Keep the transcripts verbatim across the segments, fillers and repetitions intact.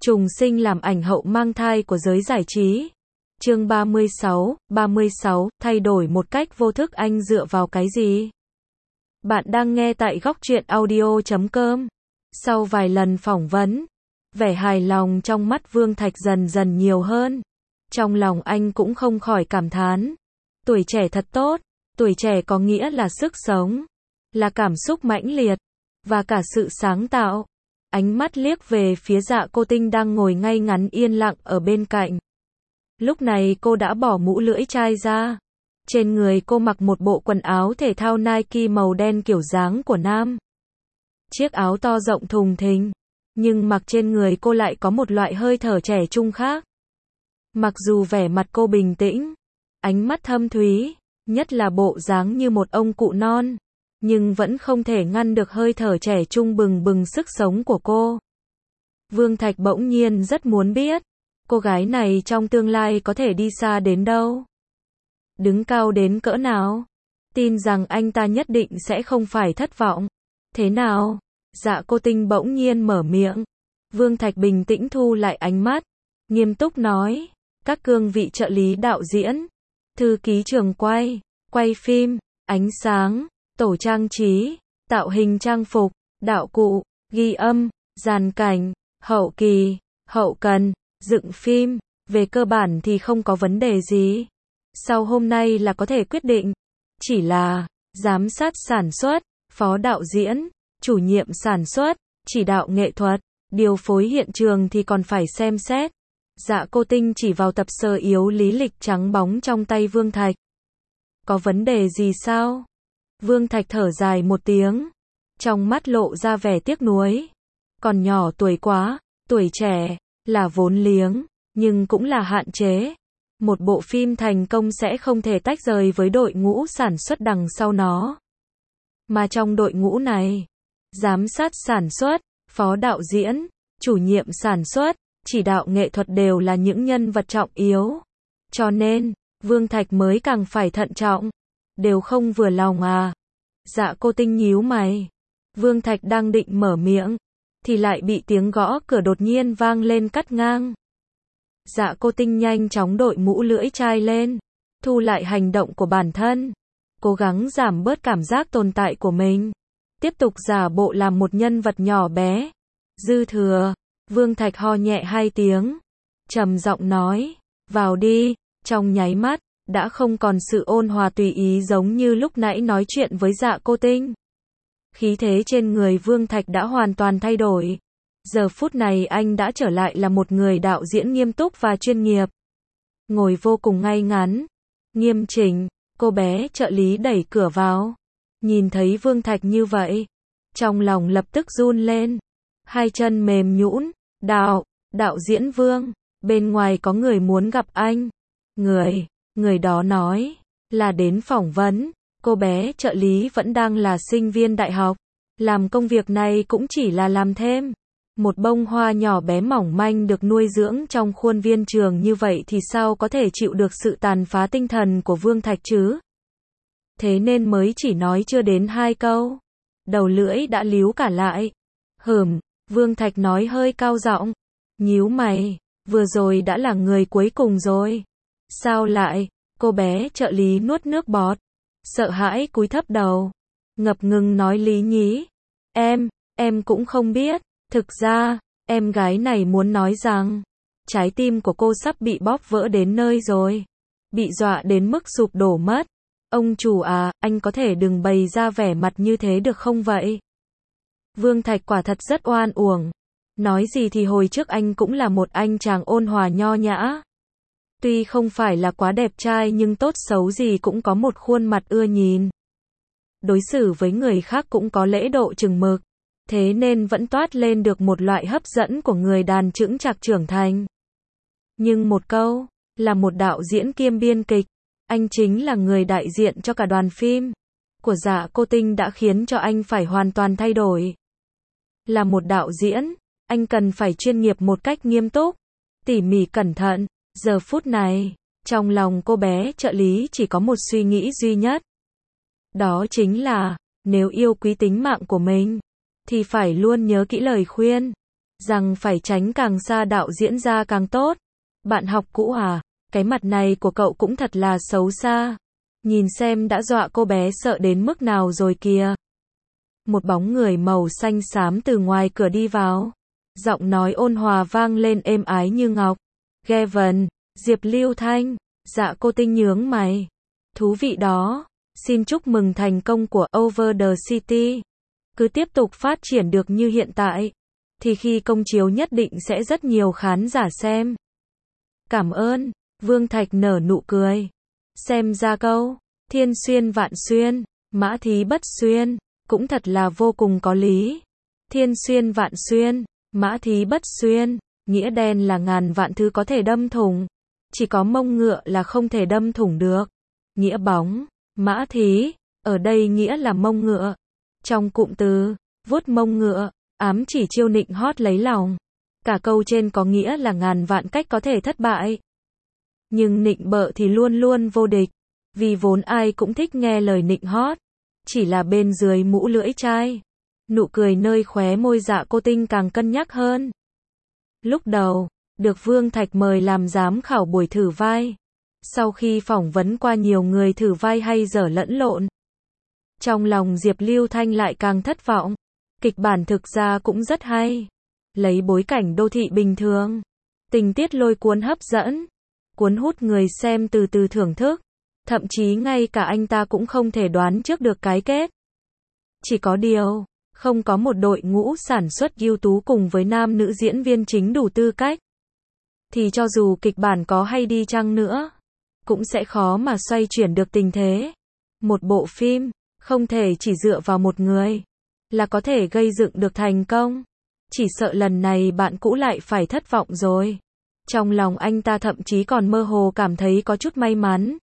Trùng sinh làm ảnh hậu mang thai của giới giải trí. Chương ba mươi sáu, ba mươi sáu, thay đổi một cách vô thức anh dựa vào cái gì? Bạn đang nghe tại góc truyện audio chấm com. Sau vài lần phỏng vấn, vẻ hài lòng trong mắt Vương Thạch dần dần nhiều hơn. Trong lòng anh cũng không khỏi cảm thán. Tuổi trẻ thật tốt, tuổi trẻ có nghĩa là sức sống, là cảm xúc mãnh liệt, và cả sự sáng tạo. Ánh mắt liếc về phía Dạ Cô Tinh đang ngồi ngay ngắn yên lặng ở bên cạnh. Lúc này cô đã bỏ mũ lưỡi chai ra. Trên người cô mặc một bộ quần áo thể thao Nike màu đen kiểu dáng của nam. Chiếc áo to rộng thùng thình, nhưng mặc trên người cô lại có một loại hơi thở trẻ trung khác. Mặc dù vẻ mặt cô bình tĩnh, ánh mắt thâm thúy, nhất là bộ dáng như một ông cụ non, nhưng vẫn không thể ngăn được hơi thở trẻ trung bừng bừng sức sống của cô. Vương Thạch bỗng nhiên rất muốn biết, cô gái này trong tương lai có thể đi xa đến đâu, đứng cao đến cỡ nào. Tin rằng anh ta nhất định sẽ không phải thất vọng. Thế nào? Dạ Cô Tinh bỗng nhiên mở miệng. Vương Thạch bình tĩnh thu lại ánh mắt, nghiêm túc nói, các cương vị trợ lý đạo diễn, thư ký trường quay, quay phim, ánh sáng, tổ trang trí, tạo hình trang phục, đạo cụ, ghi âm, dàn cảnh, hậu kỳ, hậu cần, dựng phim, về cơ bản thì không có vấn đề gì. Sau hôm nay là có thể quyết định. Chỉ là, giám sát sản xuất, phó đạo diễn, chủ nhiệm sản xuất, chỉ đạo nghệ thuật, điều phối hiện trường thì còn phải xem xét. Dạ Cô Tinh chỉ vào tập sơ yếu lý lịch trắng bóng trong tay Vương Thạch. Có vấn đề gì sao? Vương Thạch thở dài một tiếng, trong mắt lộ ra vẻ tiếc nuối. Còn nhỏ tuổi quá, tuổi trẻ, là vốn liếng, nhưng cũng là hạn chế. Một bộ phim thành công sẽ không thể tách rời với đội ngũ sản xuất đằng sau nó. Mà trong đội ngũ này, giám sát sản xuất, phó đạo diễn, chủ nhiệm sản xuất, chỉ đạo nghệ thuật đều là những nhân vật trọng yếu. Cho nên, Vương Thạch mới càng phải thận trọng. Đều không vừa lòng à? Dạ Cô Tinh nhíu mày. Vương Thạch đang định mở miệng, thì lại bị tiếng gõ cửa đột nhiên vang lên cắt ngang. Dạ Cô Tinh nhanh chóng đội mũ lưỡi chai lên, thu lại hành động của bản thân, cố gắng giảm bớt cảm giác tồn tại của mình, tiếp tục giả bộ làm một nhân vật nhỏ bé. Dư Thừa. Vương Thạch ho nhẹ hai tiếng, trầm giọng nói, vào đi. Trong nháy mắt, đã không còn sự ôn hòa tùy ý giống như lúc nãy nói chuyện với Dạ Cô Tinh. Khí thế trên người Vương Thạch đã hoàn toàn thay đổi. Giờ phút này anh đã trở lại là một người đạo diễn nghiêm túc và chuyên nghiệp. Ngồi vô cùng ngay ngắn, nghiêm chỉnh. Cô bé trợ lý đẩy cửa vào, nhìn thấy Vương Thạch như vậy, trong lòng lập tức run lên, hai chân mềm nhũn. Đạo, đạo diễn Vương, bên ngoài có người muốn gặp anh. Người, người đó nói, là đến phỏng vấn. Cô bé trợ lý vẫn đang là sinh viên đại học, làm công việc này cũng chỉ là làm thêm. Một bông hoa nhỏ bé mỏng manh được nuôi dưỡng trong khuôn viên trường như vậy thì sao có thể chịu được sự tàn phá tinh thần của Vương Thạch chứ? Thế nên mới chỉ nói chưa đến hai câu, đầu lưỡi đã líu cả lại. Hừm, Vương Thạch nói hơi cao giọng, nhíu mày, vừa rồi đã là người cuối cùng rồi. Sao lại? Cô bé trợ lý nuốt nước bọt, sợ hãi cúi thấp đầu, ngập ngừng nói lý nhí. Em, em cũng không biết. Thực ra, em gái này muốn nói rằng, trái tim của cô sắp bị bóp vỡ đến nơi rồi. Bị dọa đến mức sụp đổ mất. Ông chủ à, anh có thể đừng bày ra vẻ mặt như thế được không vậy? Vương Thạch quả thật rất oan uổng. Nói gì thì hồi trước anh cũng là một anh chàng ôn hòa nho nhã. Tuy không phải là quá đẹp trai nhưng tốt xấu gì cũng có một khuôn mặt ưa nhìn. Đối xử với người khác cũng có lễ độ chừng mực. Thế nên vẫn toát lên được một loại hấp dẫn của người đàn chững chạc trưởng thành. Nhưng một câu, là một đạo diễn kiêm biên kịch, anh chính là người đại diện cho cả đoàn phim của Dạ Cô Tinh đã khiến cho anh phải hoàn toàn thay đổi. Là một đạo diễn, anh cần phải chuyên nghiệp một cách nghiêm túc, tỉ mỉ cẩn thận. Giờ phút này, trong lòng cô bé trợ lý chỉ có một suy nghĩ duy nhất. Đó chính là, nếu yêu quý tính mạng của mình, thì phải luôn nhớ kỹ lời khuyên. rằng phải tránh càng xa đạo diễn ra càng tốt. Bạn học cũ à, cái mặt này của cậu cũng thật là xấu xa. Nhìn xem đã dọa cô bé sợ đến mức nào rồi kìa. Một bóng người màu xanh xám từ ngoài cửa đi vào. Giọng nói ôn hòa vang lên êm ái như ngọc. Gavin, Diệp Lưu Thanh. Dạ cô Tinh nhướng mày. Thú vị đó. Xin chúc mừng thành công của Over the City. Cứ tiếp tục phát triển được như hiện tại, thì khi công chiếu nhất định sẽ rất nhiều khán giả xem. Cảm ơn. Vương Thạch nở nụ cười. Xem ra câu, thiên xuyên vạn xuyên, mã thí bất xuyên, cũng thật là vô cùng có lý. Thiên xuyên vạn xuyên, mã thí bất xuyên, nghĩa đen là ngàn vạn thứ có thể đâm thủng. Chỉ có mông ngựa là không thể đâm thủng được. Nghĩa bóng, mã thí, ở đây nghĩa là mông ngựa. Trong cụm từ, vuốt mông ngựa, ám chỉ chiêu nịnh hót lấy lòng. Cả câu trên có nghĩa là ngàn vạn cách có thể thất bại. Nhưng nịnh bợ thì luôn luôn vô địch. Vì vốn ai cũng thích nghe lời nịnh hót. Chỉ là bên dưới mũ lưỡi chai. Nụ cười nơi khóe môi Dạ Cô Tinh càng cân nhắc hơn. Lúc đầu, được Vương Thạch mời làm giám khảo buổi thử vai. Sau khi phỏng vấn qua nhiều người thử vai hay dở lẫn lộn, trong lòng Diệp Lưu Thanh lại càng thất vọng. Kịch bản thực ra cũng rất hay. Lấy bối cảnh đô thị bình thường. Tình tiết lôi cuốn hấp dẫn. Cuốn hút người xem từ từ thưởng thức. Thậm chí ngay cả anh ta cũng không thể đoán trước được cái kết. Chỉ có điều, không có một đội ngũ sản xuất ưu tú cùng với nam nữ diễn viên chính đủ tư cách. Thì cho dù kịch bản có hay đi chăng nữa, cũng sẽ khó mà xoay chuyển được tình thế. Một bộ phim, không thể chỉ dựa vào một người, là có thể gây dựng được thành công. Chỉ sợ lần này bạn cũ lại phải thất vọng rồi. Trong lòng anh ta thậm chí còn mơ hồ cảm thấy có chút may mắn.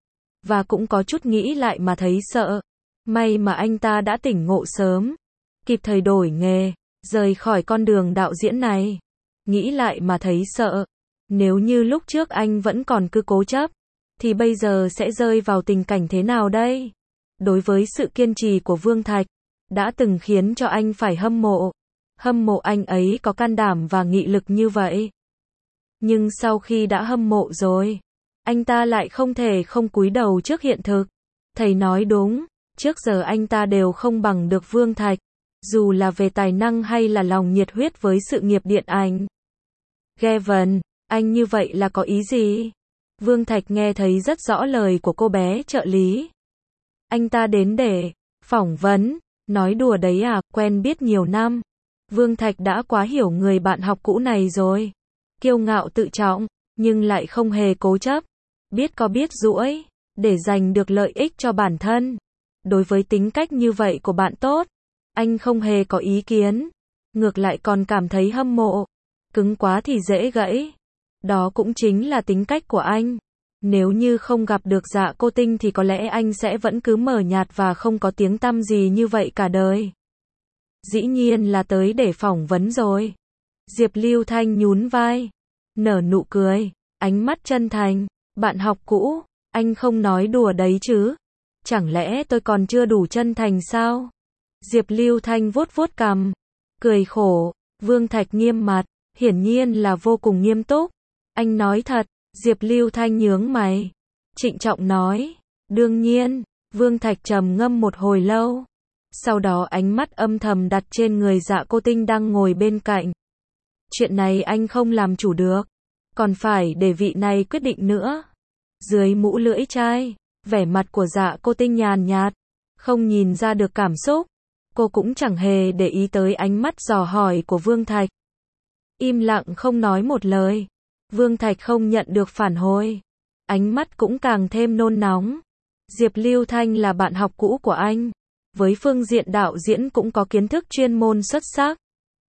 Và cũng có chút nghĩ lại mà thấy sợ. May mà anh ta đã tỉnh ngộ sớm. Kịp thời đổi nghề, rời khỏi con đường đạo diễn này. Nghĩ lại mà thấy sợ. Nếu như lúc trước anh vẫn còn cứ cố chấp, thì bây giờ sẽ rơi vào tình cảnh thế nào đây? Đối với sự kiên trì của Vương Thạch, đã từng khiến cho anh phải hâm mộ. Hâm mộ anh ấy có can đảm và nghị lực như vậy. Nhưng sau khi đã hâm mộ rồi, anh ta lại không thể không cúi đầu trước hiện thực. Thầy nói đúng, trước giờ anh ta đều không bằng được Vương Thạch, dù là về tài năng hay là lòng nhiệt huyết với sự nghiệp điện ảnh. Gavin, anh như vậy là có ý gì? Vương Thạch nghe thấy rất rõ lời của cô bé trợ lý. Anh ta đến để phỏng vấn, nói đùa đấy à, quen biết nhiều năm. Vương Thạch đã quá hiểu người bạn học cũ này rồi. Kiêu ngạo tự trọng, nhưng lại không hề cố chấp. Biết có biết duỗi, để giành được lợi ích cho bản thân. Đối với tính cách như vậy của bạn tốt, anh không hề có ý kiến. Ngược lại còn cảm thấy hâm mộ. Cứng quá thì dễ gãy. Đó cũng chính là tính cách của anh. Nếu như không gặp được Dạ Cô Tinh thì có lẽ anh sẽ vẫn cứ mờ nhạt và không có tiếng tăm gì như vậy cả đời. Dĩ nhiên là tới để phỏng vấn rồi. Diệp Lưu Thanh nhún vai, nở nụ cười, ánh mắt chân thành. Bạn học cũ, anh không nói đùa đấy chứ? Chẳng lẽ tôi còn chưa đủ chân thành sao? Diệp Lưu Thanh vuốt vuốt cằm, cười khổ. Vương Thạch nghiêm mặt, hiển nhiên là vô cùng nghiêm túc. Anh nói thật. Diệp Lưu Thanh nhướng mày, trịnh trọng nói. Đương nhiên. Vương Thạch trầm ngâm một hồi lâu. Sau đó ánh mắt âm thầm đặt trên người Dạ Cô Tinh đang ngồi bên cạnh. Chuyện này anh không làm chủ được, còn phải để vị này quyết định nữa. Dưới mũ lưỡi chai, vẻ mặt của Dạ Cô Tinh nhàn nhạt, không nhìn ra được cảm xúc. Cô cũng chẳng hề để ý tới ánh mắt dò hỏi của Vương Thạch. Im lặng không nói một lời. Vương Thạch không nhận được phản hồi. Ánh mắt cũng càng thêm nôn nóng. Diệp Lưu Thanh là bạn học cũ của anh. Với phương diện đạo diễn cũng có kiến thức chuyên môn xuất sắc.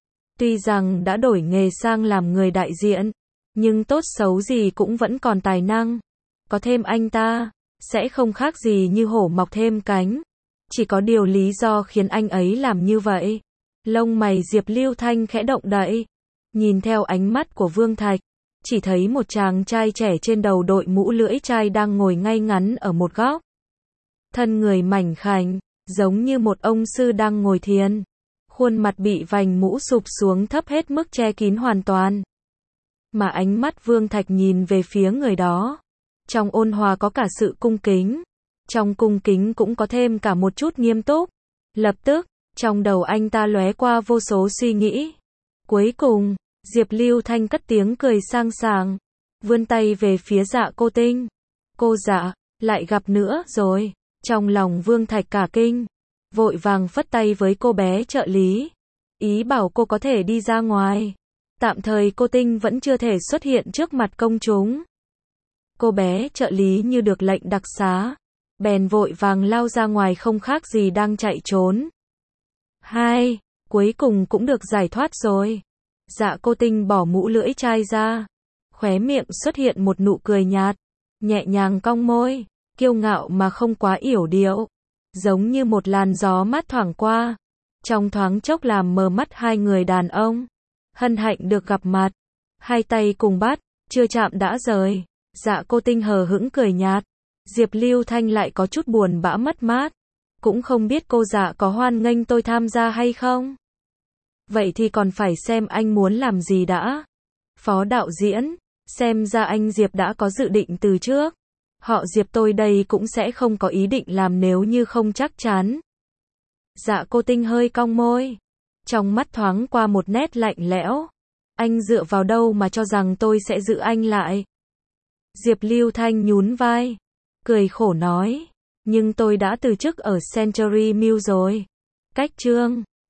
Tuy rằng đã đổi nghề sang làm người đại diện, nhưng tốt xấu gì cũng vẫn còn tài năng. Có thêm anh ta, sẽ không khác gì như hổ mọc thêm cánh. Chỉ có điều lý do khiến anh ấy làm như vậy. Lông mày Diệp Lưu Thanh khẽ động đậy. Nhìn theo ánh mắt của Vương Thạch, chỉ thấy một chàng trai trẻ trên đầu đội mũ lưỡi chai đang ngồi ngay ngắn ở một góc. Thân người mảnh khảnh, giống như một ông sư đang ngồi thiền. Khuôn mặt bị vành mũ sụp xuống thấp hết mức che kín hoàn toàn. Mà ánh mắt Vương Thạch nhìn về phía người đó. Trong ôn hòa có cả sự cung kính. Trong cung kính cũng có thêm cả một chút nghiêm túc. Lập tức, trong đầu anh ta lóe qua vô số suy nghĩ. Cuối cùng, Diệp Lưu Thanh cất tiếng cười sang sảng, vươn tay về phía Dạ Cô Tinh. Cô Dạ, lại gặp nữa rồi. Trong lòng Vương Thạch cả kinh, vội vàng phất tay với cô bé trợ lý, ý bảo cô có thể đi ra ngoài. Tạm thời cô Tinh vẫn chưa thể xuất hiện trước mặt công chúng. Cô bé trợ lý như được lệnh đặc xá, bèn vội vàng lao ra ngoài không khác gì đang chạy trốn. Hai, cuối cùng cũng được giải thoát rồi. Dạ Cô Tinh bỏ mũ lưỡi chai ra, khóe miệng xuất hiện một nụ cười nhạt, nhẹ nhàng cong môi, kiêu ngạo mà không quá yểu điệu, giống như một làn gió mát thoảng qua, trong thoáng chốc làm mờ mắt hai người đàn ông. Hân hạnh được gặp mặt, hai tay cùng bắt, chưa chạm đã rời. Dạ Cô Tinh hờ hững cười nhạt, Diệp Lưu Thanh lại có chút buồn bã mất mát, cũng không biết cô Dạ có hoan nghênh tôi tham gia hay không. Vậy thì còn phải xem anh muốn làm gì đã. Phó đạo diễn, xem ra anh Diệp đã có dự định từ trước. Họ Diệp tôi đây cũng sẽ không có ý định làm nếu như không chắc chắn. Dạ Cô Tinh hơi cong môi, trong mắt thoáng qua một nét lạnh lẽo. Anh dựa vào đâu mà cho rằng tôi sẽ giữ anh lại? Diệp Lưu Thanh nhún vai, cười khổ nói, nhưng tôi đã từ chức ở Century Mills rồi. Cách chương